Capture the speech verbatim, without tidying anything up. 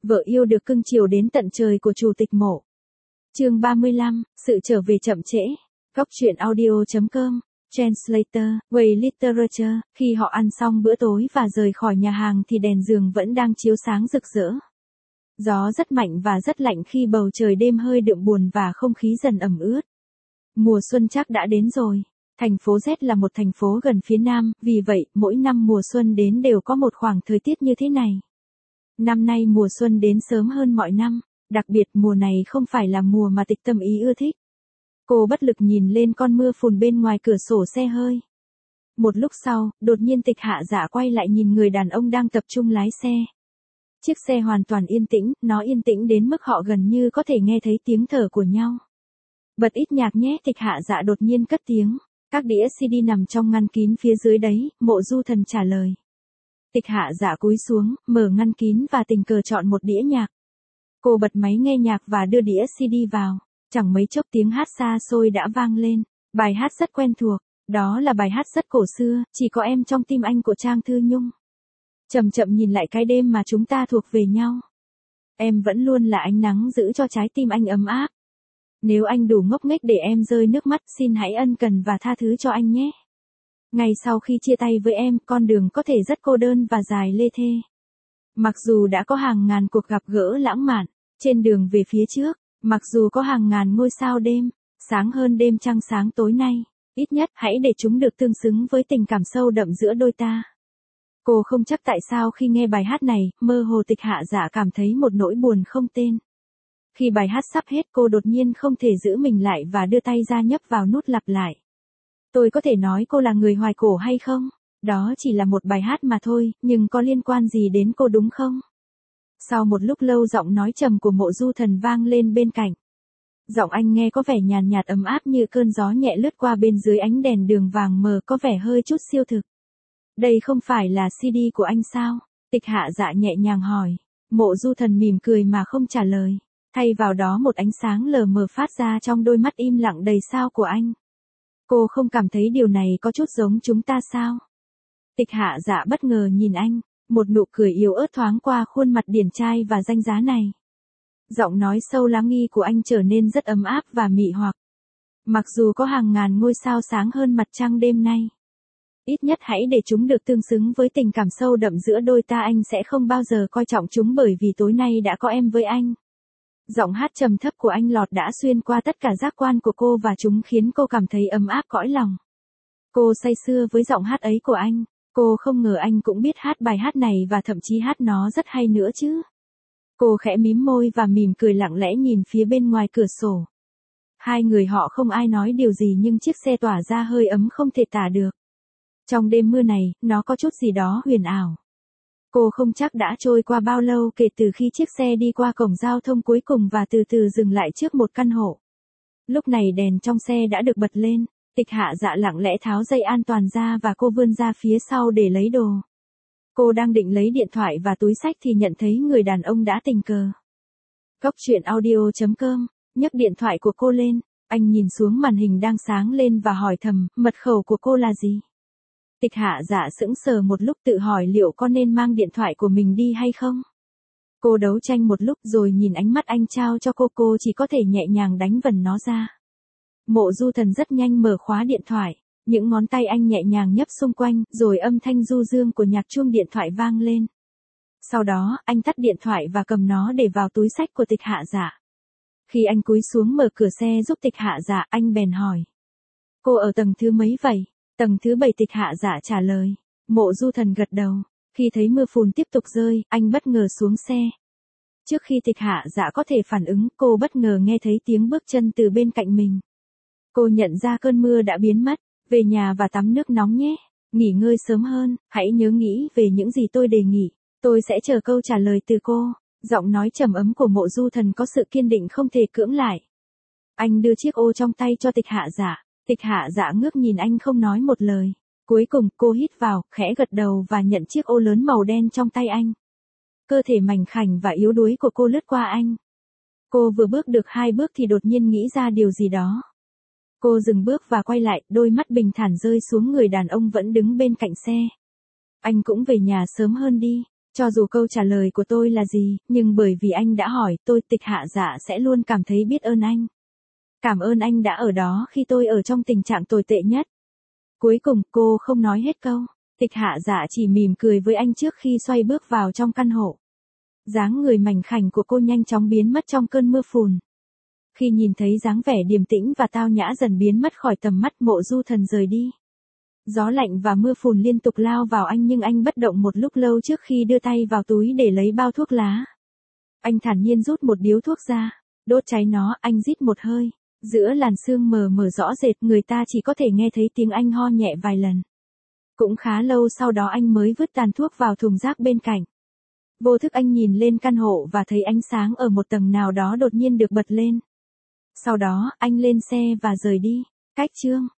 Vợ yêu được cưng chiều đến tận trời của chủ tịch Mộ. Chương ba mươi lăm, sự trở về chậm trễ. Góc truyện audio chấm com, Translator, Way Literature. Khi họ ăn xong bữa tối và rời khỏi nhà hàng thì đèn giường vẫn đang chiếu sáng rực rỡ. Gió rất mạnh và rất lạnh khi bầu trời đêm hơi đượm buồn và không khí dần ẩm ướt. Mùa xuân chắc đã đến rồi. Thành phố Z là một thành phố gần phía Nam, vì vậy mỗi năm mùa xuân đến đều có một khoảng thời tiết như thế này. Năm nay mùa xuân đến sớm hơn mọi năm, đặc biệt mùa này không phải là mùa mà Tịch Tâm Ý ưa thích. Cô bất lực nhìn lên con mưa phùn bên ngoài cửa sổ xe hơi. Một lúc sau, đột nhiên Tịch Hạ Dạ quay lại nhìn người đàn ông đang tập trung lái xe. Chiếc xe hoàn toàn yên tĩnh, nó yên tĩnh đến mức họ gần như có thể nghe thấy tiếng thở của nhau. Bật ít nhạc nhé, Tịch Hạ Dạ đột nhiên cất tiếng. Các đĩa xê đê nằm trong ngăn kín phía dưới đấy, Mộ Du Thần trả lời. Tịch Hạ Dạ cúi xuống, mở ngăn kín và tình cờ chọn một đĩa nhạc. Cô bật máy nghe nhạc và đưa đĩa xê đê vào. Chẳng mấy chốc tiếng hát xa xôi đã vang lên. Bài hát rất quen thuộc. Đó là bài hát rất cổ xưa, Chỉ có em trong tim anh của Trang Thư Nhung. Chậm chậm nhìn lại cái đêm mà chúng ta thuộc về nhau. Em vẫn luôn là ánh nắng giữ cho trái tim anh ấm áp. Nếu anh đủ ngốc nghếch để em rơi nước mắt, xin hãy ân cần và tha thứ cho anh nhé. Ngày sau khi chia tay với em, con đường có thể rất cô đơn và dài lê thê. Mặc dù đã có hàng ngàn cuộc gặp gỡ lãng mạn, trên đường về phía trước, mặc dù có hàng ngàn ngôi sao đêm, sáng hơn đêm trăng sáng tối nay, ít nhất hãy để chúng được tương xứng với tình cảm sâu đậm giữa đôi ta. Cô không chắc tại sao khi nghe bài hát này, mơ hồ Tịch Hạ Dạ cảm thấy một nỗi buồn không tên. Khi bài hát sắp hết cô đột nhiên không thể giữ mình lại và đưa tay ra nhấp vào nút lặp lại. Tôi có thể nói cô là người hoài cổ hay không? Đó chỉ là một bài hát mà thôi, nhưng có liên quan gì đến cô đúng không? Sau một lúc lâu giọng nói trầm của Mộ Du Thần vang lên bên cạnh. Giọng anh nghe có vẻ nhàn nhạt ấm áp như cơn gió nhẹ lướt qua bên dưới ánh đèn đường vàng mờ, có vẻ hơi chút siêu thực. Đây không phải là xê đê của anh sao? Tịch Hạ Dạ nhẹ nhàng hỏi. Mộ Du Thần mỉm cười mà không trả lời. Thay vào đó một ánh sáng lờ mờ phát ra trong đôi mắt im lặng đầy sao của anh. Cô không cảm thấy điều này có chút giống chúng ta sao? Tịch Hạ Dạ bất ngờ nhìn anh, một nụ cười yếu ớt thoáng qua khuôn mặt điển trai và danh giá này. Giọng nói sâu lắng nghi của anh trở nên rất ấm áp và mị hoặc. Mặc dù có hàng ngàn ngôi sao sáng hơn mặt trăng đêm nay, ít nhất hãy để chúng được tương xứng với tình cảm sâu đậm giữa đôi ta, anh sẽ không bao giờ coi trọng chúng bởi vì tối nay đã có em với anh. Giọng hát trầm thấp của anh lọt đã xuyên qua tất cả giác quan của cô và chúng khiến cô cảm thấy ấm áp cõi lòng. Cô say sưa với giọng hát ấy của anh, cô không ngờ anh cũng biết hát bài hát này và thậm chí hát nó rất hay nữa chứ. Cô khẽ mím môi và mỉm cười lặng lẽ nhìn phía bên ngoài cửa sổ. Hai người họ không ai nói điều gì nhưng chiếc xe tỏa ra hơi ấm không thể tả được. Trong đêm mưa này, nó có chút gì đó huyền ảo. Cô không chắc đã trôi qua bao lâu kể từ khi chiếc xe đi qua cổng giao thông cuối cùng và từ từ dừng lại trước một căn hộ. Lúc này đèn trong xe đã được bật lên, Tịch Hạ Dạ lặng lẽ tháo dây an toàn ra và cô vươn ra phía sau để lấy đồ. Cô đang định lấy điện thoại và túi xách thì nhận thấy người đàn ông đã tình cờ. Góc truyện audio chấm com, nhấc điện thoại của cô lên, anh nhìn xuống màn hình đang sáng lên và hỏi thầm, mật khẩu của cô là gì? Tịch Hạ Dạ sững sờ một lúc tự hỏi liệu có nên mang điện thoại của mình đi hay không. Cô đấu tranh một lúc rồi nhìn ánh mắt anh trao cho cô, cô chỉ có thể nhẹ nhàng đánh vần nó ra. Mộ Du Thần rất nhanh mở khóa điện thoại, những ngón tay anh nhẹ nhàng nhấp xung quanh, rồi âm thanh du dương của nhạc chuông điện thoại vang lên. Sau đó, anh tắt điện thoại và cầm nó để vào túi xách của Tịch Hạ Dạ. Khi anh cúi xuống mở cửa xe giúp Tịch Hạ Dạ, anh bèn hỏi. Cô ở tầng thứ mấy vậy? Tầng thứ bảy, Tịch Hạ Dạ trả lời. Mộ Du Thần gật đầu. Khi thấy mưa phùn tiếp tục rơi, anh bất ngờ xuống xe. Trước khi Tịch Hạ Dạ có thể phản ứng, cô bất ngờ nghe thấy tiếng bước chân từ bên cạnh mình. Cô nhận ra cơn mưa đã biến mất. Về nhà và tắm nước nóng nhé. Nghỉ ngơi sớm hơn, hãy nhớ nghĩ về những gì tôi đề nghị. Tôi sẽ chờ câu trả lời từ cô. Giọng nói trầm ấm của Mộ Du Thần có sự kiên định không thể cưỡng lại. Anh đưa chiếc ô trong tay cho Tịch Hạ Dạ. Tịch Hạ Dạ ngước nhìn anh không nói một lời. Cuối cùng cô hít vào, khẽ gật đầu và nhận chiếc ô lớn màu đen trong tay anh. Cơ thể mảnh khảnh và yếu đuối của cô lướt qua anh. Cô vừa bước được hai bước thì đột nhiên nghĩ ra điều gì đó. Cô dừng bước và quay lại, đôi mắt bình thản rơi xuống người đàn ông vẫn đứng bên cạnh xe. Anh cũng về nhà sớm hơn đi. Cho dù câu trả lời của tôi là gì, nhưng bởi vì anh đã hỏi, tôi Tịch Hạ Dạ sẽ luôn cảm thấy biết ơn anh. Cảm ơn anh đã ở đó khi tôi ở trong tình trạng tồi tệ nhất. Cuối cùng, cô không nói hết câu. Tịch Hạ Dạ chỉ mỉm cười với anh trước khi xoay bước vào trong căn hộ. Dáng người mảnh khảnh của cô nhanh chóng biến mất trong cơn mưa phùn. Khi nhìn thấy dáng vẻ điềm tĩnh và tao nhã dần biến mất khỏi tầm mắt, Mộ Du Thần rời đi. Gió lạnh và mưa phùn liên tục lao vào anh nhưng anh bất động một lúc lâu trước khi đưa tay vào túi để lấy bao thuốc lá. Anh thản nhiên rút một điếu thuốc ra, đốt cháy nó, anh rít một hơi. Giữa làn sương mờ mờ rõ rệt, người ta chỉ có thể nghe thấy tiếng anh ho nhẹ vài lần. Cũng khá lâu sau đó anh mới vứt tàn thuốc vào thùng rác bên cạnh. Vô thức anh nhìn lên căn hộ và thấy ánh sáng ở một tầng nào đó đột nhiên được bật lên. Sau đó, anh lên xe và rời đi. Cách chương